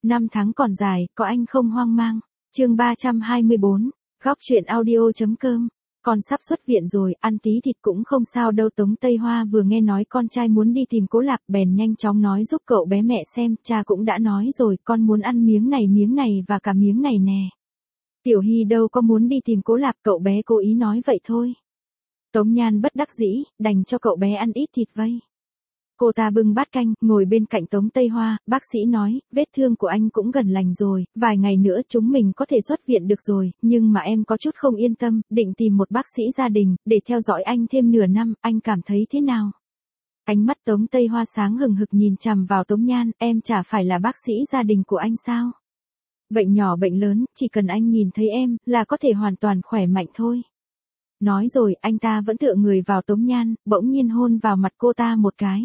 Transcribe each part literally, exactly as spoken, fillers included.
Năm tháng còn dài, có anh không hoang mang. Chương ba trăm hai mươi bốn, góc truyện audio.com. Con sắp xuất viện rồi, ăn tí thịt cũng không sao đâu. Tống Tây Hoa vừa nghe nói con trai muốn đi tìm Cố Lạc, bèn nhanh chóng nói giúp cậu bé mẹ xem, cha cũng đã nói rồi, con muốn ăn miếng này miếng này và cả miếng này nè. Tiểu Hy đâu có muốn đi tìm Cố Lạc, cậu bé cố ý nói vậy thôi. Tống Nhan bất đắc dĩ, đành cho cậu bé ăn ít thịt vây. Cô ta bưng bát canh, ngồi bên cạnh Tống Tây Hoa, bác sĩ nói, vết thương của anh cũng gần lành rồi, vài ngày nữa chúng mình có thể xuất viện được rồi, nhưng mà em có chút không yên tâm, định tìm một bác sĩ gia đình, để theo dõi anh thêm nửa năm, anh cảm thấy thế nào? Ánh mắt Tống Tây Hoa sáng hừng hực nhìn chằm vào Tống Nhan, em chả phải là bác sĩ gia đình của anh sao? Bệnh nhỏ bệnh lớn, chỉ cần anh nhìn thấy em, là có thể hoàn toàn khỏe mạnh thôi. Nói rồi, anh ta vẫn tựa người vào Tống Nhan, bỗng nhiên hôn vào mặt cô ta một cái.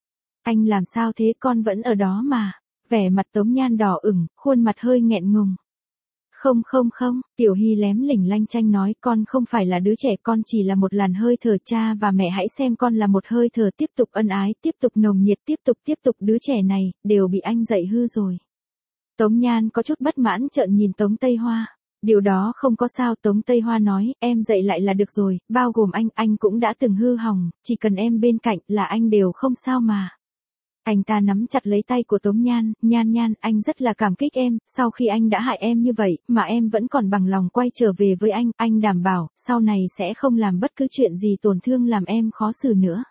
Anh làm sao thế, con vẫn ở đó mà. Vẻ mặt Tống Nhan đỏ ửng, khuôn mặt hơi nghẹn ngùng. Không không không, Tiểu Hy lém lỉnh lanh chanh nói, con không phải là đứa trẻ, con chỉ là một làn hơi thở, cha và mẹ hãy xem con là một hơi thở, tiếp tục ân ái, tiếp tục nồng nhiệt, tiếp tục tiếp tục, đứa trẻ này, đều bị anh dạy hư rồi. Tống Nhan có chút bất mãn trợn nhìn Tống Tây Hoa. Điều đó không có sao, Tống Tây Hoa nói, em dạy lại là được rồi, bao gồm anh, anh cũng đã từng hư hỏng, chỉ cần em bên cạnh là anh đều không sao mà. Anh ta nắm chặt lấy tay của Tống Nhan, Nhan Nhan, anh rất là cảm kích em, sau khi anh đã hại em như vậy, mà em vẫn còn bằng lòng quay trở về với anh, anh đảm bảo, sau này sẽ không làm bất cứ chuyện gì tổn thương làm em khó xử nữa.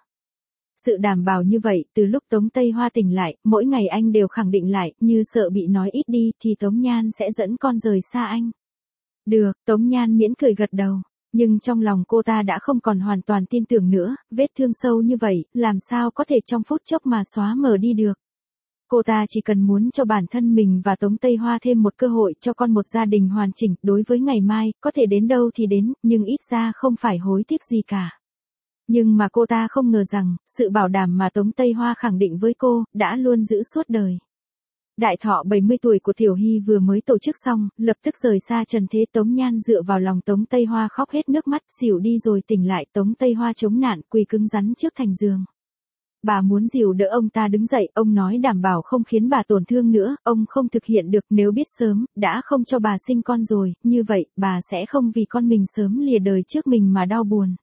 Sự đảm bảo như vậy, từ lúc Tống Tây Hoa tỉnh lại, mỗi ngày anh đều khẳng định lại, như sợ bị nói ít đi, thì Tống Nhan sẽ dẫn con rời xa anh. Được, Tống Nhan miễn cười gật đầu. Nhưng trong lòng cô ta đã không còn hoàn toàn tin tưởng nữa, vết thương sâu như vậy, làm sao có thể trong phút chốc mà xóa mờ đi được. Cô ta chỉ cần muốn cho bản thân mình và Tống Tây Hoa thêm một cơ hội cho con một gia đình hoàn chỉnh, đối với ngày mai, có thể đến đâu thì đến, nhưng ít ra không phải hối tiếc gì cả. Nhưng mà cô ta không ngờ rằng, sự bảo đảm mà Tống Tây Hoa khẳng định với cô, đã luôn giữ suốt đời. Đại thọ bảy mươi tuổi của Tiểu Hy vừa mới tổ chức xong, lập tức rời xa trần thế. Tống Nhan dựa vào lòng Tống Tây Hoa khóc hết nước mắt, xỉu đi rồi tỉnh lại. Tống Tây Hoa chống nạn, quỳ cứng rắn trước thành giường. Bà muốn dìu đỡ ông ta đứng dậy, ông nói đảm bảo không khiến bà tổn thương nữa, ông không thực hiện được, nếu biết sớm, đã không cho bà sinh con rồi, như vậy, bà sẽ không vì con mình sớm lìa đời trước mình mà đau buồn.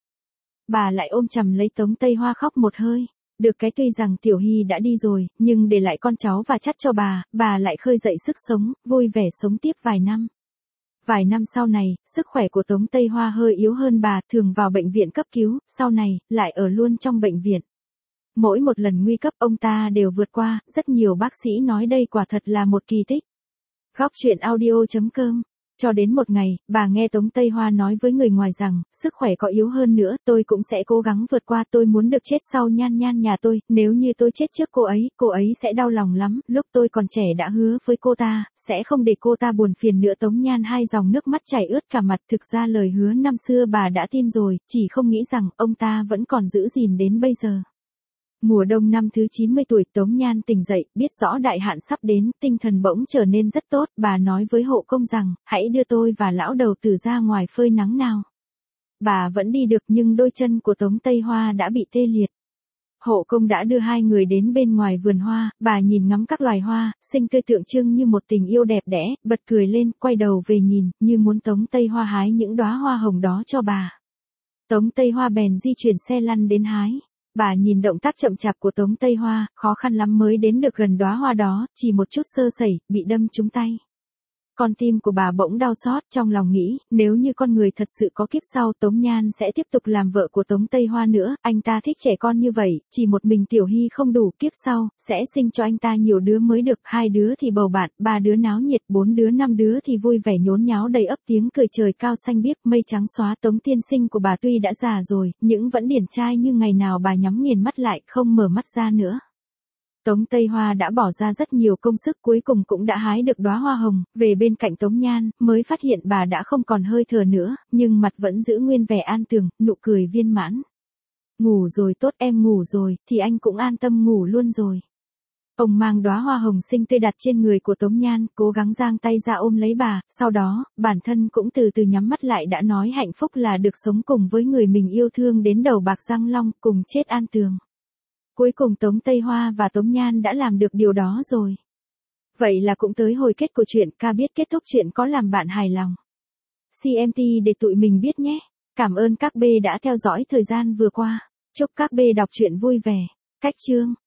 Bà lại ôm chầm lấy Tống Tây Hoa khóc một hơi. Được cái tuy rằng Tiểu Hy đã đi rồi, nhưng để lại con cháu và chắt cho bà, bà lại khơi dậy sức sống, vui vẻ sống tiếp vài năm. Vài năm sau này, sức khỏe của Tống Tây Hoa hơi yếu hơn bà, thường vào bệnh viện cấp cứu, sau này, lại ở luôn trong bệnh viện. Mỗi một lần nguy cấp ông ta đều vượt qua, rất nhiều bác sĩ nói đây quả thật là một kỳ tích. Góc truyện audio.com. Cho đến một ngày, bà nghe Tống Tây Hoa nói với người ngoài rằng, sức khỏe có yếu hơn nữa, tôi cũng sẽ cố gắng vượt qua, tôi muốn được chết sau Nhan Nhan nhà tôi, nếu như tôi chết trước cô ấy, cô ấy sẽ đau lòng lắm, lúc tôi còn trẻ đã hứa với cô ta, sẽ không để cô ta buồn phiền nữa. Tống Nhan hai dòng nước mắt chảy ướt cả mặt, thực ra lời hứa năm xưa bà đã tin rồi, chỉ không nghĩ rằng, ông ta vẫn còn giữ gìn đến bây giờ. Mùa đông năm thứ chín mươi tuổi, Tống Nhan tỉnh dậy, biết rõ đại hạn sắp đến, tinh thần bỗng trở nên rất tốt, bà nói với hộ công rằng, hãy đưa tôi và lão đầu tử ra ngoài phơi nắng nào. Bà vẫn đi được nhưng đôi chân của Tống Tây Hoa đã bị tê liệt. Hộ công đã đưa hai người đến bên ngoài vườn hoa, bà nhìn ngắm các loài hoa, xinh tươi tượng trưng như một tình yêu đẹp đẽ, bật cười lên, quay đầu về nhìn, như muốn Tống Tây Hoa hái những đóa hoa hồng đó cho bà. Tống Tây Hoa bèn di chuyển xe lăn đến hái. Bà nhìn động tác chậm chạp của Tống Tây Hoa, khó khăn lắm mới đến được gần đóa hoa đó, chỉ một chút sơ sẩy, bị đâm trúng tay. Con tim của bà bỗng đau xót, trong lòng nghĩ, nếu như con người thật sự có kiếp sau, Tống Nhan sẽ tiếp tục làm vợ của Tống Tây Hoa nữa, anh ta thích trẻ con như vậy, chỉ một mình Tiểu Hy không đủ, kiếp sau, sẽ sinh cho anh ta nhiều đứa mới được, hai đứa thì bầu bạn, ba đứa náo nhiệt, bốn đứa năm đứa thì vui vẻ nhốn nháo đầy ấp, tiếng cười trời cao xanh biếc, mây trắng xóa. Tống tiên sinh của bà tuy đã già rồi, nhưng vẫn điển trai như ngày nào bà nhắm nghiền mắt lại, không mở mắt ra nữa. Tống Tây Hoa đã bỏ ra rất nhiều công sức, cuối cùng cũng đã hái được đóa hoa hồng, về bên cạnh Tống Nhan, mới phát hiện bà đã không còn hơi thở nữa, nhưng mặt vẫn giữ nguyên vẻ an tường, nụ cười viên mãn. Ngủ rồi, tốt, em ngủ rồi, thì anh cũng an tâm ngủ luôn rồi. Ông mang đóa hoa hồng xinh tươi đặt trên người của Tống Nhan, cố gắng giang tay ra ôm lấy bà, sau đó, bản thân cũng từ từ nhắm mắt lại, đã nói hạnh phúc là được sống cùng với người mình yêu thương đến đầu bạc răng long, cùng chết an tường. Cuối cùng Tống Tây Hoa và Tống Nhan đã làm được điều đó rồi. Vậy là cũng tới hồi kết của chuyện, ca biết kết thúc chuyện có làm bạn hài lòng. xê em tê để tụi mình biết nhé. Cảm ơn các B đã theo dõi thời gian vừa qua. Chúc các B đọc truyện vui vẻ. Cách chương